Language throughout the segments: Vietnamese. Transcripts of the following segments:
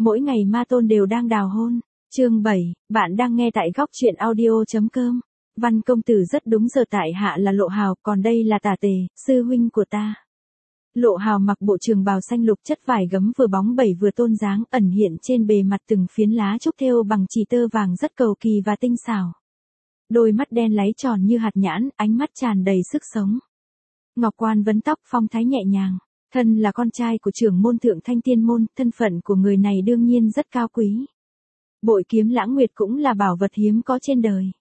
Mỗi ngày ma tôn đều đang đào hôn. Chương 7, bạn đang nghe tại góc truyện audio.com. Văn công tử rất đúng giờ, tại hạ là Lộ Hào, còn đây là Tả Tề, sư huynh của ta. Lộ Hào mặc bộ trường bào xanh lục chất vải gấm vừa bóng bẩy vừa tôn dáng, ẩn hiện trên bề mặt từng phiến lá trúc thêu bằng chỉ tơ vàng rất cầu kỳ và tinh xảo. Đôi mắt đen láy tròn như hạt nhãn, ánh mắt tràn đầy sức sống. Ngọc quan vấn tóc, phong thái nhẹ nhàng. Thân là con trai của trưởng môn Thượng Thanh Tiên môn, thân phận của người này đương nhiên rất cao quý. Bội kiếm Lãng Nguyệt cũng là bảo vật hiếm có trên đời.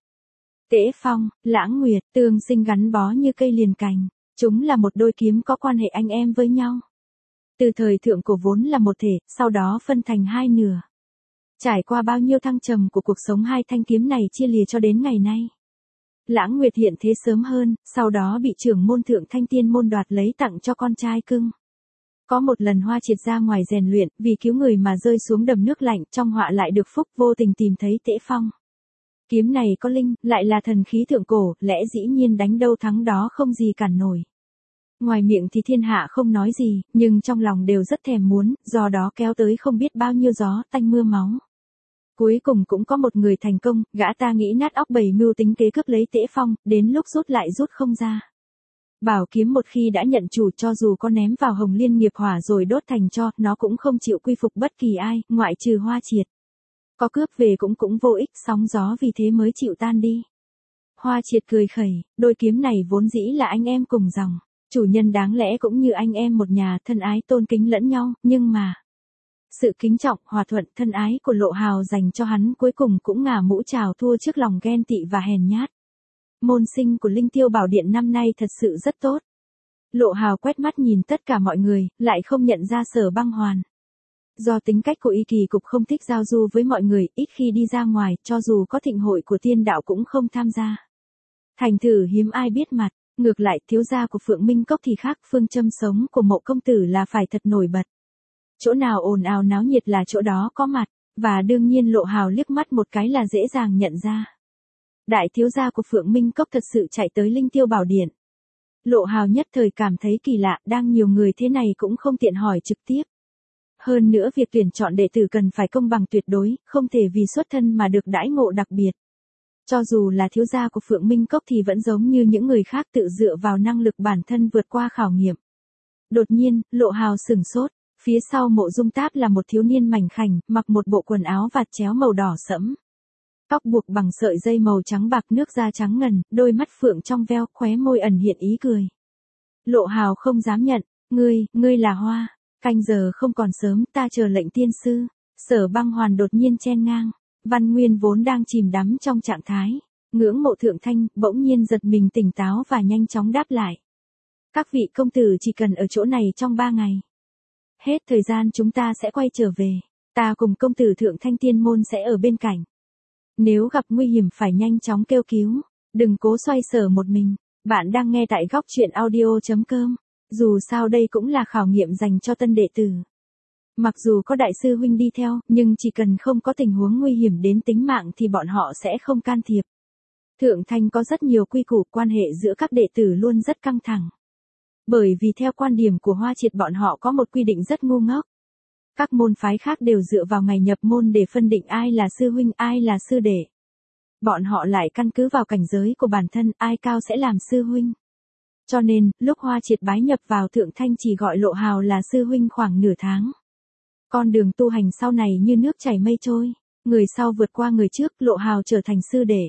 Tễ Phong, Lãng Nguyệt, tương sinh gắn bó như cây liền cành, chúng là một đôi kiếm có quan hệ anh em với nhau. Từ thời thượng cổ vốn là một thể, sau đó phân thành hai nửa. Trải qua bao nhiêu thăng trầm của cuộc sống, hai thanh kiếm này chia lìa cho đến ngày nay. Lãng Nguyệt hiện thế sớm hơn, sau đó bị trưởng môn Thượng Thanh Tiên môn đoạt lấy tặng cho con trai cưng. Có một lần Hoa Triệt ra ngoài rèn luyện, vì cứu người mà rơi xuống đầm nước lạnh, trong họa lại được phúc, vô tình tìm thấy Tễ Phong. Kiếm này có linh, lại là thần khí thượng cổ, lẽ dĩ nhiên đánh đâu thắng đó, không gì cản nổi. Ngoài miệng thì thiên hạ không nói gì, nhưng trong lòng đều rất thèm muốn, do đó kéo tới không biết bao nhiêu gió tanh mưa máu. Cuối cùng cũng có một người thành công, gã ta nghĩ nát óc bày mưu tính kế cướp lấy Tễ Phong, đến lúc rút lại rút không ra. Bảo kiếm một khi đã nhận chủ, cho dù có ném vào Hồng Liên nghiệp hỏa rồi đốt thành tro, nó cũng không chịu quy phục bất kỳ ai, ngoại trừ Hoa Triệt. Có cướp về cũng vô ích, sóng gió vì thế mới chịu tan đi. Hoa Triệt cười khẩy, đôi kiếm này vốn dĩ là anh em cùng dòng, chủ nhân đáng lẽ cũng như anh em một nhà, thân ái tôn kính lẫn nhau, nhưng mà sự kính trọng, hòa thuận, thân ái của Lộ Hào dành cho hắn cuối cùng cũng ngả mũ chào thua trước lòng ghen tị và hèn nhát. Môn sinh của Linh Tiêu Bảo Điện năm nay thật sự rất tốt. Lộ Hào quét mắt nhìn tất cả mọi người, lại không nhận ra Sở Băng Hoàn. Do tính cách của y kỳ cục không thích giao du với mọi người, ít khi đi ra ngoài, cho dù có thịnh hội của tiên đạo cũng không tham gia. Thành thử hiếm ai biết mặt, ngược lại thiếu gia của Phượng Minh Cốc thì khác, phương châm sống của Mộ công tử là phải thật nổi bật. Chỗ nào ồn ào náo nhiệt là chỗ đó có mặt, và đương nhiên Lộ Hào liếc mắt một cái là dễ dàng nhận ra. Đại thiếu gia của Phượng Minh Cốc thật sự chạy tới Linh Tiêu Bảo Điện. Lộ Hào nhất thời cảm thấy kỳ lạ, đang nhiều người thế này cũng không tiện hỏi trực tiếp. Hơn nữa việc tuyển chọn đệ tử cần phải công bằng tuyệt đối, không thể vì xuất thân mà được đãi ngộ đặc biệt. Cho dù là thiếu gia của Phượng Minh Cốc thì vẫn giống như những người khác, tự dựa vào năng lực bản thân vượt qua khảo nghiệm. Đột nhiên, Lộ Hào sửng sốt, phía sau Mộ Dung Táp là một thiếu niên mảnh khảnh, mặc một bộ quần áo vạt chéo màu đỏ sẫm. Tóc buộc bằng sợi dây màu trắng bạc, nước da trắng ngần, đôi mắt phượng trong veo, khóe môi ẩn hiện ý cười. Lộ Hào không dám nhận, ngươi là Hoa. Canh giờ không còn sớm, ta chờ lệnh tiên sư. Sở Băng Hoàn đột nhiên chen ngang. Văn Nguyên vốn đang chìm đắm trong trạng thái ngưỡng mộ Thượng Thanh, bỗng nhiên giật mình tỉnh táo và nhanh chóng đáp lại. Các vị công tử chỉ cần ở chỗ này trong 3 ngày. Hết thời gian chúng ta sẽ quay trở về. Ta cùng công tử Thượng Thanh Tiên môn sẽ ở bên cạnh. Nếu gặp nguy hiểm phải nhanh chóng kêu cứu. Đừng cố xoay sở một mình. Bạn đang nghe tại góc truyện audio.com. Dù sao đây cũng là khảo nghiệm dành cho tân đệ tử. Mặc dù có đại sư huynh đi theo, nhưng chỉ cần không có tình huống nguy hiểm đến tính mạng thì bọn họ sẽ không can thiệp. Thượng Thanh có rất nhiều quy củ, quan hệ giữa các đệ tử luôn rất căng thẳng. Bởi vì theo quan điểm của Hoa Triệt, bọn họ có một quy định rất ngu ngốc. Các môn phái khác đều dựa vào ngày nhập môn để phân định ai là sư huynh, ai là sư đệ. Bọn họ lại căn cứ vào cảnh giới của bản thân, ai cao sẽ làm sư huynh. Cho nên, lúc Hoa Triệt bái nhập vào Thượng Thanh chỉ gọi Lộ Hào là sư huynh khoảng nửa tháng. Con đường tu hành sau này như nước chảy mây trôi, người sau vượt qua người trước, Lộ Hào trở thành sư đệ.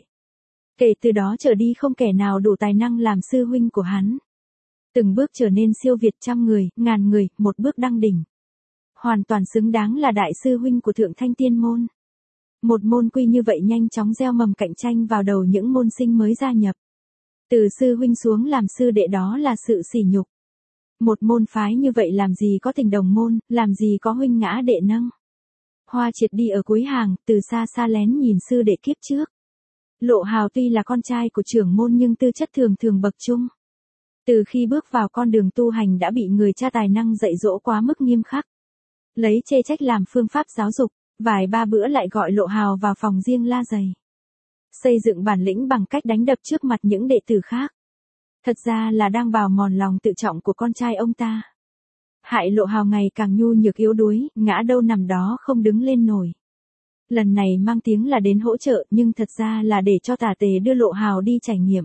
Kể từ đó trở đi không kẻ nào đủ tài năng làm sư huynh của hắn. Từng bước trở nên siêu việt trăm người, ngàn người, một bước đăng đỉnh. Hoàn toàn xứng đáng là đại sư huynh của Thượng Thanh Tiên môn. Một môn quy như vậy nhanh chóng gieo mầm cạnh tranh vào đầu những môn sinh mới gia nhập. Từ sư huynh xuống làm sư đệ đó là sự sỉ nhục. Một môn phái như vậy làm gì có tình đồng môn, làm gì có huynh ngã đệ nâng. Hoa Triệt đi ở cuối hàng, từ xa xa lén nhìn sư đệ kiếp trước. Lộ Hào tuy là con trai của trưởng môn nhưng tư chất thường thường bậc trung. Từ khi bước vào con đường tu hành đã bị người cha tài năng dạy dỗ quá mức nghiêm khắc. Lấy chê trách làm phương pháp giáo dục, vài ba bữa lại gọi Lộ Hào vào phòng riêng la giày. Xây dựng bản lĩnh bằng cách đánh đập trước mặt những đệ tử khác. Thật ra là đang bào mòn lòng tự trọng của con trai ông ta. Hại Lộ Hào ngày càng nhu nhược yếu đuối, ngã đâu nằm đó không đứng lên nổi. Lần này mang tiếng là đến hỗ trợ nhưng thật ra là để cho Tả Tề đưa Lộ Hào đi trải nghiệm.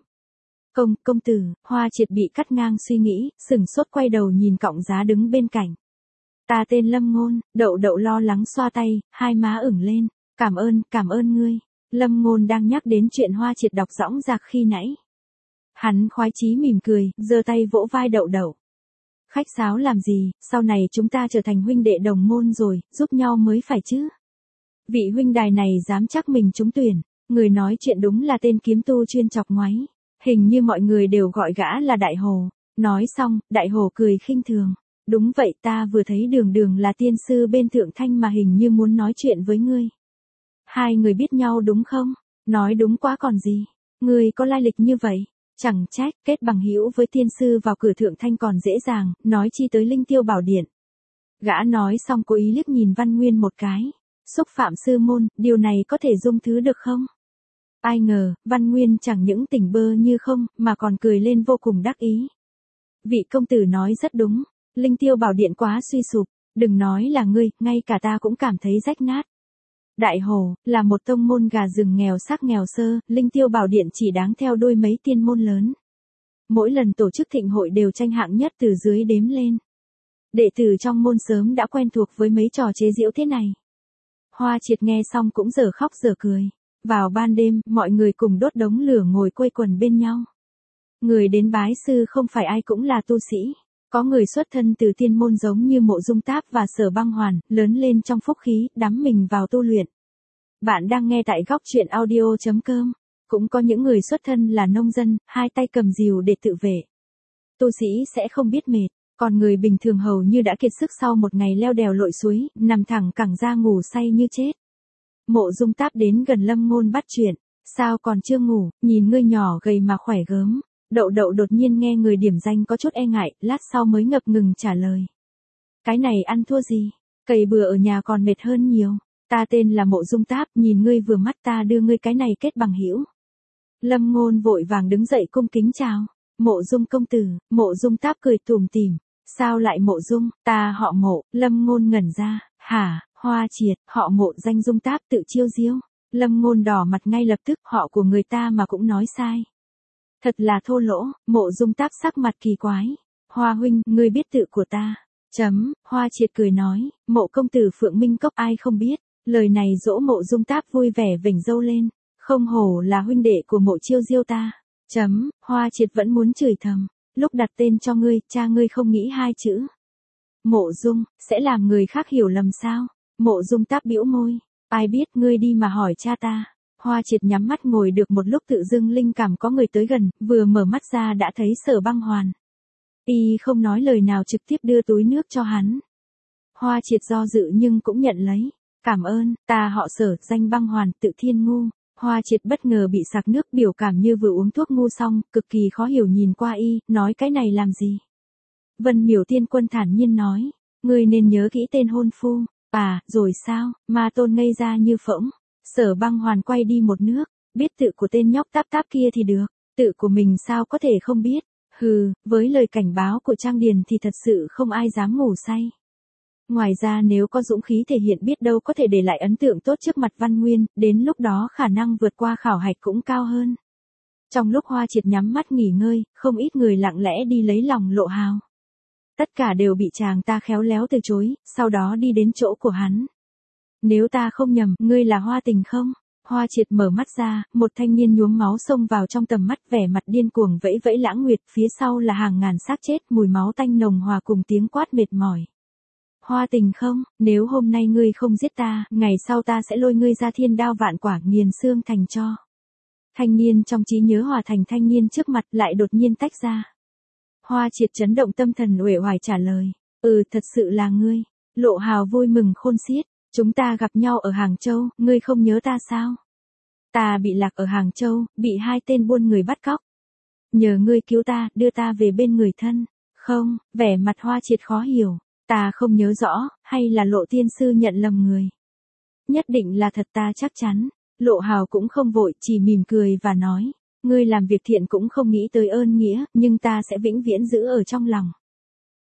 Công tử, Hoa Triệt bị cắt ngang suy nghĩ, sừng sốt quay đầu nhìn cọng giá đứng bên cạnh. Ta tên Lâm Ngôn, Đậu Đậu lo lắng xoa tay, hai má ửng lên. Cảm ơn ngươi. Lâm Ngôn đang nhắc đến chuyện Hoa Triệt đọc dõng dạc khi nãy. Hắn khoái chí mỉm cười, giơ tay vỗ vai Đậu Đậu. Khách sáo làm gì, sau này chúng ta trở thành huynh đệ đồng môn rồi, giúp nhau mới phải chứ. Vị huynh đài này dám chắc mình trúng tuyển, người nói chuyện đúng là tên kiếm tu chuyên chọc ngoáy. Hình như mọi người đều gọi gã là Đại Hồ. Nói xong, Đại Hồ cười khinh thường. Đúng vậy, ta vừa thấy Đường Đường là tiên sư bên Thượng Thanh mà hình như muốn nói chuyện với ngươi. Hai người biết nhau đúng không? Nói đúng quá còn gì. Ngươi có lai lịch như vậy. Chẳng trách, kết bằng hữu với tiên sư vào cửa Thượng Thanh còn dễ dàng, nói chi tới Linh Tiêu Bảo Điện. Gã nói xong cố ý liếc nhìn Văn Nguyên một cái. Xúc phạm sư môn, điều này có thể dung thứ được không? Ai ngờ, Văn Nguyên chẳng những tỉnh bơ như không, mà còn cười lên vô cùng đắc ý. Vị công tử nói rất đúng, Linh Tiêu Bảo Điện quá suy sụp, đừng nói là ngươi, ngay cả ta cũng cảm thấy rách nát. Đại Hồ, là một tông môn gà rừng nghèo xác nghèo sơ, Linh Tiêu Bảo Điện chỉ đáng theo đôi mấy tiên môn lớn. Mỗi lần tổ chức thịnh hội đều tranh hạng nhất từ dưới đếm lên. Đệ tử trong môn sớm đã quen thuộc với mấy trò chế giễu thế này. Hoa Triệt nghe xong cũng giờ khóc giờ cười. Vào ban đêm, mọi người cùng đốt đống lửa ngồi quây quần bên nhau. Người đến bái sư không phải ai cũng là tu sĩ. Có người xuất thân từ tiên môn giống như Mộ Dung Táp và Sở Băng Hoàn, lớn lên trong phúc khí, đắm mình vào tu luyện. Bạn đang nghe tại góc truyện audio.com. Cũng có những người xuất thân là nông dân, hai tay cầm rìu để tự vệ. Tu sĩ sẽ không biết mệt, còn người bình thường hầu như đã kiệt sức sau một ngày leo đèo lội suối, nằm thẳng cẳng ra ngủ say như chết. Mộ Dung Táp đến gần Lâm Ngôn bắt chuyện. Sao còn chưa ngủ, nhìn ngươi nhỏ gầy mà khỏe gớm. Đậu Đậu đột nhiên nghe người điểm danh có chút e ngại, lát sau mới ngập ngừng trả lời. Cái này ăn thua gì, cày bừa ở nhà còn mệt hơn nhiều. Ta tên là Mộ Dung Táp, nhìn ngươi vừa mắt ta đưa ngươi cái này kết bằng hữu. Lâm Ngôn vội vàng đứng dậy cung kính chào. Mộ Dung công tử. Mộ Dung Táp cười tủm tỉm. Sao lại Mộ Dung, ta họ Mộ. Lâm Ngôn ngẩn ra. Hả? Hoa Triệt, họ Mộ danh Dung Táp tự chiêu diêu. Lâm Ngôn đỏ mặt ngay lập tức, họ của người ta mà cũng nói sai. Thật là thô lỗ. Mộ Dung Táp sắc mặt kỳ quái. Hoa huynh, ngươi biết tự của ta. Hoa Triệt cười nói, Mộ công tử Phượng Minh Cốc ai không biết. Lời này dỗ Mộ Dung Táp vui vẻ vểnh râu lên. Không hổ là huynh đệ của Mộ chiêu diêu ta. Hoa Triệt vẫn muốn chửi thầm. Lúc đặt tên cho ngươi, cha ngươi không nghĩ hai chữ Mộ Dung, sẽ làm người khác hiểu lầm sao? Mộ Dung Táp bĩu môi. Ai biết, ngươi đi mà hỏi cha ta. Hoa Triệt nhắm mắt ngồi được một lúc tự dưng linh cảm có người tới gần, vừa mở mắt ra đã thấy Sở Băng Hoàn. Y không nói lời nào trực tiếp đưa túi nước cho hắn. Hoa Triệt do dự nhưng cũng nhận lấy. Cảm ơn, ta họ Sở, danh Băng Hoàn, tự Thiên Ngu. Hoa Triệt bất ngờ bị sặc nước, biểu cảm như vừa uống thuốc ngu xong, cực kỳ khó hiểu nhìn qua y, nói cái này làm gì. Vân Miểu Tiên Quân thản nhiên nói, ngươi nên nhớ kỹ tên hôn phu. À, rồi sao? Ma Tôn ngây ra như phỗng. Sở Băng Hoàn quay đi một nước, biết tự của tên nhóc Táp Táp kia thì được, tự của mình sao có thể không biết. Hừ, với lời cảnh báo của Trang Điền thì thật sự không ai dám ngủ say. Ngoài ra nếu có dũng khí thể hiện biết đâu có thể để lại ấn tượng tốt trước mặt Văn Nguyên, đến lúc đó khả năng vượt qua khảo hạch cũng cao hơn. Trong lúc Hoa Triệt nhắm mắt nghỉ ngơi, không ít người lặng lẽ đi lấy lòng Lộ Hào. Tất cả đều bị chàng ta khéo léo từ chối, sau đó đi đến chỗ của hắn. Nếu ta không nhầm, ngươi là Hoa Tình không? Hoa Triệt mở mắt ra, một thanh niên nhuốm máu xông vào trong tầm mắt, vẻ mặt điên cuồng vẫy vẫy lãng nguyệt, phía sau là hàng ngàn xác chết, mùi máu tanh nồng hòa cùng tiếng quát mệt mỏi. Hoa Tình không, nếu hôm nay ngươi không giết ta, ngày sau ta sẽ lôi ngươi ra thiên đao vạn quả nghiền xương thành tro. Thanh niên trong trí nhớ hòa thành thanh niên trước mặt lại đột nhiên tách ra. Hoa Triệt chấn động tâm thần uể oải trả lời, thật sự là ngươi. Lộ Hào vui mừng khôn xiết, chúng ta gặp nhau ở Hàng Châu, ngươi không nhớ ta sao? Ta bị lạc ở Hàng Châu, bị hai tên buôn người bắt cóc. Nhờ ngươi cứu ta, đưa ta về bên người thân. Không, vẻ mặt Hoa Triệt khó hiểu. Ta không nhớ rõ, hay là Lộ tiên sư nhận lầm người. Nhất định là thật, ta chắc chắn. Lộ Hào cũng không vội, chỉ mỉm cười và nói, ngươi làm việc thiện cũng không nghĩ tới ơn nghĩa, nhưng ta sẽ vĩnh viễn giữ ở trong lòng.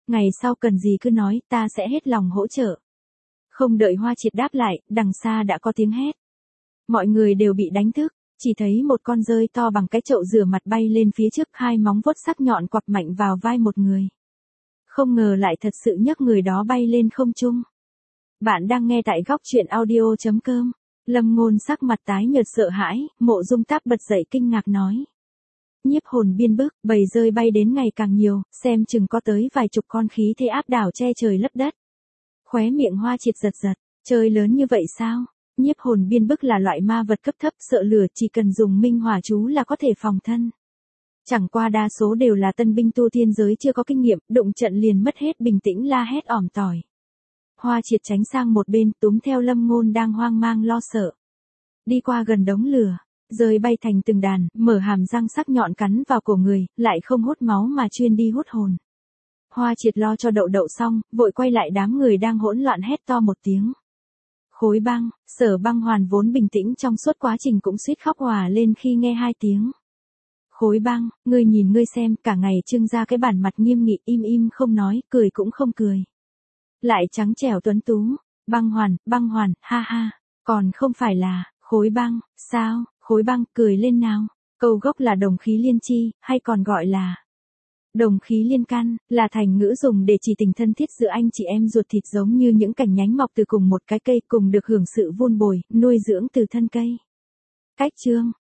Ngày sau cần gì cứ nói, ta sẽ hết lòng hỗ trợ. Không đợi Hoa Triệt đáp lại, đằng xa đã có tiếng hét. Mọi người đều bị đánh thức, chỉ thấy một con dơi to bằng cái chậu rửa mặt bay lên phía trước, hai móng vuốt sắc nhọn quặp mạnh vào vai một người. Không ngờ lại thật sự nhấc người đó bay lên không trung. Bạn đang nghe tại góc truyện audio.com. Lâm Ngôn sắc mặt tái nhợt sợ hãi, Mộ Dung Táp bật dậy kinh ngạc nói. Nhiếp hồn biên bức, bầy dơi bay đến ngày càng nhiều, xem chừng có tới vài chục con, khí thế áp đảo che trời lấp đất. Khóe miệng Hoa Triệt giật giật, chơi lớn như vậy sao? Nhiếp hồn biên bức là loại ma vật cấp thấp, sợ lửa, chỉ cần dùng minh hỏa chú là có thể phòng thân. Chẳng qua đa số đều là tân binh tu tiên giới chưa có kinh nghiệm, đụng trận liền mất hết bình tĩnh, la hét ỏm tỏi. Hoa Triệt tránh sang một bên, túm theo Lâm Ngôn đang hoang mang lo sợ. Đi qua gần đống lửa, rơi bay thành từng đàn, mở hàm răng sắc nhọn cắn vào cổ người, lại không hút máu mà chuyên đi hút hồn. Hoa Triệt lo cho đậu đậu xong, vội quay lại đám người đang hỗn loạn hét to một tiếng. Khối Băng, Sở Băng Hoàn vốn bình tĩnh trong suốt quá trình cũng suýt khóc òa lên khi nghe hai tiếng. Khối Băng, ngươi nhìn ngươi xem, cả ngày trưng ra cái bản mặt nghiêm nghị, im im không nói, cười cũng không cười. Lại trắng trẻo tuấn tú, Băng Hoàn, ha ha, còn không phải là, Khối Băng, sao, Khối Băng, cười lên nào. Câu gốc là đồng khí liên chi, hay còn gọi là đồng khí liên căn, là thành ngữ dùng để chỉ tình thân thiết giữa anh chị em ruột thịt, giống như những cành nhánh mọc từ cùng một cái cây, cùng được hưởng sự vun bồi, nuôi dưỡng từ thân cây. Cách chương